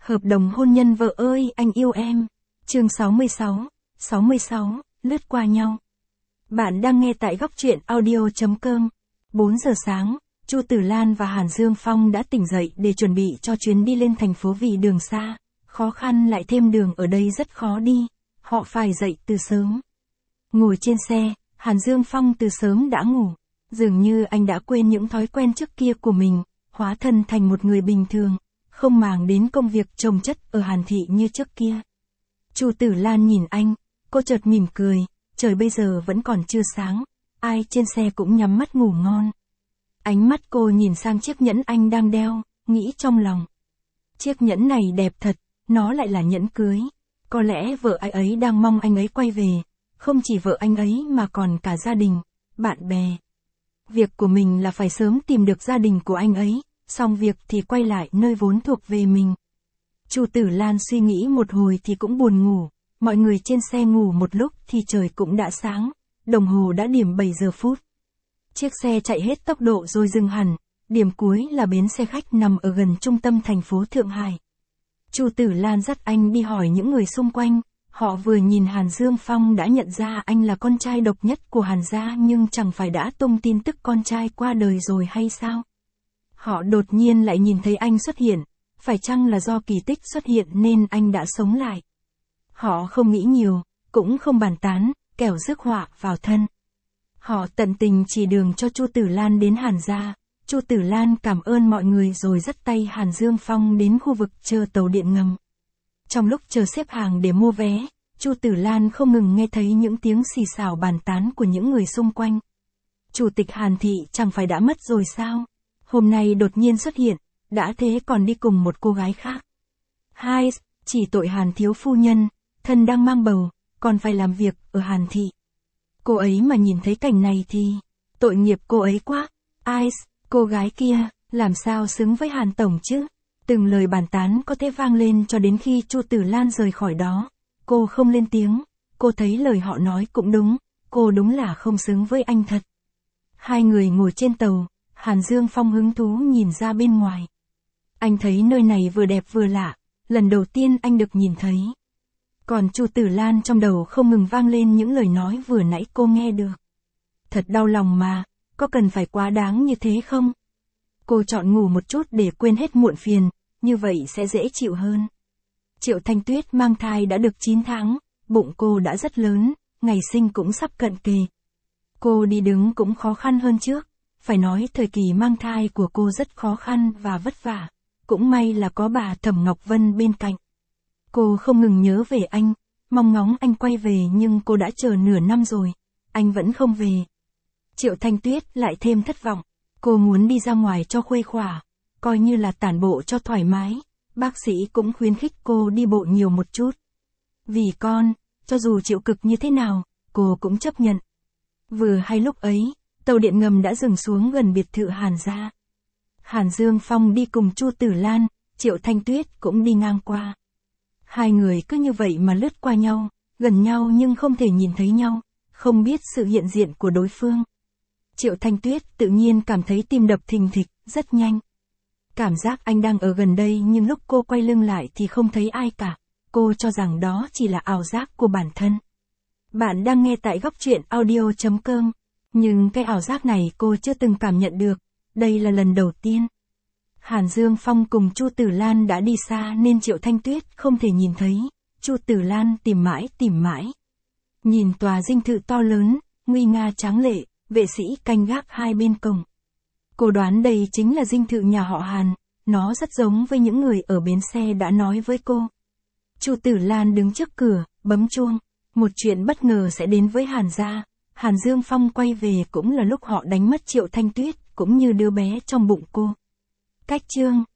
Hợp đồng hôn nhân vợ ơi anh yêu em. Chương 66, lướt qua nhau. Bạn đang nghe tại góc truyện audio.com. 4 giờ sáng, Chu Tử Lan và Hàn Dương Phong đã tỉnh dậy để chuẩn bị cho chuyến đi lên thành phố vì đường xa. Khó khăn lại thêm đường ở đây rất khó đi. Họ phải dậy từ sớm. Ngồi trên xe, Hàn Dương Phong từ sớm đã ngủ. Dường như anh đã quên những thói quen trước kia của mình, hóa thân thành một người bình thường, không màng đến công việc chồng chất ở Hàn Thị như trước kia. Chu Tử Lan nhìn anh, cô chợt mỉm cười, trời bây giờ vẫn còn chưa sáng, ai trên xe cũng nhắm mắt ngủ ngon. Ánh mắt cô nhìn sang chiếc nhẫn anh đang đeo, nghĩ trong lòng. Chiếc nhẫn này đẹp thật, nó lại là nhẫn cưới. Có lẽ vợ anh ấy đang mong anh ấy quay về, không chỉ vợ anh ấy mà còn cả gia đình, bạn bè. Việc của mình là phải sớm tìm được gia đình của anh ấy, xong việc thì quay lại nơi vốn thuộc về mình. Chu Tử Lan suy nghĩ một hồi thì cũng buồn ngủ, mọi người trên xe ngủ một lúc thì trời cũng đã sáng, đồng hồ đã điểm 7 giờ phút. Chiếc xe chạy hết tốc độ rồi dừng hẳn, điểm cuối là bến xe khách nằm ở gần trung tâm thành phố Thượng Hải. Chu Tử Lan dắt anh đi hỏi những người xung quanh, họ vừa nhìn Hàn Dương Phong đã nhận ra anh là con trai độc nhất của Hàn gia nhưng chẳng phải đã tung tin tức con trai qua đời rồi hay sao? Họ đột nhiên lại nhìn thấy anh xuất hiện, phải chăng là do kỳ tích xuất hiện nên anh đã sống lại? Họ không nghĩ nhiều, cũng không bàn tán, kẻo rước họa vào thân. Họ tận tình chỉ đường cho Chu Tử Lan đến Hàn gia. Chu Tử Lan cảm ơn mọi người rồi dắt tay Hàn Dương Phong đến khu vực chờ tàu điện ngầm. Trong lúc chờ xếp hàng để mua vé, Chu Tử Lan không ngừng nghe thấy những tiếng xì xào bàn tán của những người xung quanh. Chủ tịch Hàn Thị chẳng phải đã mất rồi sao? Hôm nay đột nhiên xuất hiện, đã thế còn đi cùng một cô gái khác. Hai, chỉ tội Hàn thiếu phu nhân, thân đang mang bầu, còn phải làm việc ở Hàn Thị. Cô ấy mà nhìn thấy cảnh này thì, tội nghiệp cô ấy quá. Ai, cô gái kia, làm sao xứng với Hàn Tổng chứ? Từng lời bàn tán có thể vang lên cho đến khi Chu Tử Lan rời khỏi đó. Cô không lên tiếng, cô thấy lời họ nói cũng đúng, cô đúng là không xứng với anh thật. Hai người ngồi trên tàu, Hàn Dương Phong hứng thú nhìn ra bên ngoài. Anh thấy nơi này vừa đẹp vừa lạ, lần đầu tiên anh được nhìn thấy. Còn Chu Tử Lan trong đầu không ngừng vang lên những lời nói vừa nãy cô nghe được. Thật đau lòng mà, có cần phải quá đáng như thế không? Cô chọn ngủ một chút để quên hết muộn phiền, như vậy sẽ dễ chịu hơn. Triệu Thanh Tuyết mang thai đã được 9 tháng, bụng cô đã rất lớn, ngày sinh cũng sắp cận kề. Cô đi đứng cũng khó khăn hơn trước, phải nói thời kỳ mang thai của cô rất khó khăn và vất vả, cũng may là có bà Thẩm Ngọc Vân bên cạnh. Cô không ngừng nhớ về anh, mong ngóng anh quay về nhưng cô đã chờ nửa năm rồi, anh vẫn không về. Triệu Thanh Tuyết lại thêm thất vọng, cô muốn đi ra ngoài cho khuây khỏa, coi như là tản bộ cho thoải mái, bác sĩ cũng khuyến khích cô đi bộ nhiều một chút. Vì con, cho dù chịu cực như thế nào, cô cũng chấp nhận. Vừa hay lúc ấy, tàu điện ngầm đã dừng xuống gần biệt thự Hàn gia. Hàn Dương Phong đi cùng Chu Tử Lan, Triệu Thanh Tuyết cũng đi ngang qua. Hai người cứ như vậy mà lướt qua nhau, gần nhau nhưng không thể nhìn thấy nhau, không biết sự hiện diện của đối phương. Triệu Thanh Tuyết tự nhiên cảm thấy tim đập thình thịch, rất nhanh. Cảm giác anh đang ở gần đây nhưng lúc cô quay lưng lại thì không thấy ai cả. Cô cho rằng đó chỉ là ảo giác của bản thân. Bạn đang nghe tại góc truyện audio.com. Nhưng cái ảo giác này cô chưa từng cảm nhận được. Đây là lần đầu tiên. Hàn Dương Phong cùng Chu Tử Lan đã đi xa nên Triệu Thanh Tuyết không thể nhìn thấy. Chu Tử Lan tìm mãi. Nhìn tòa dinh thự to lớn, nguy nga tráng lệ, vệ sĩ canh gác hai bên cổng. Cô đoán đây chính là dinh thự nhà họ Hàn, nó rất giống với những người ở bến xe đã nói với cô. Chu Tử Lan đứng trước cửa, bấm chuông, một chuyện bất ngờ sẽ đến với Hàn gia. Hàn Dương Phong quay về cũng là lúc họ đánh mất Triệu Thanh Tuyết, cũng như đứa bé trong bụng cô. Cách chương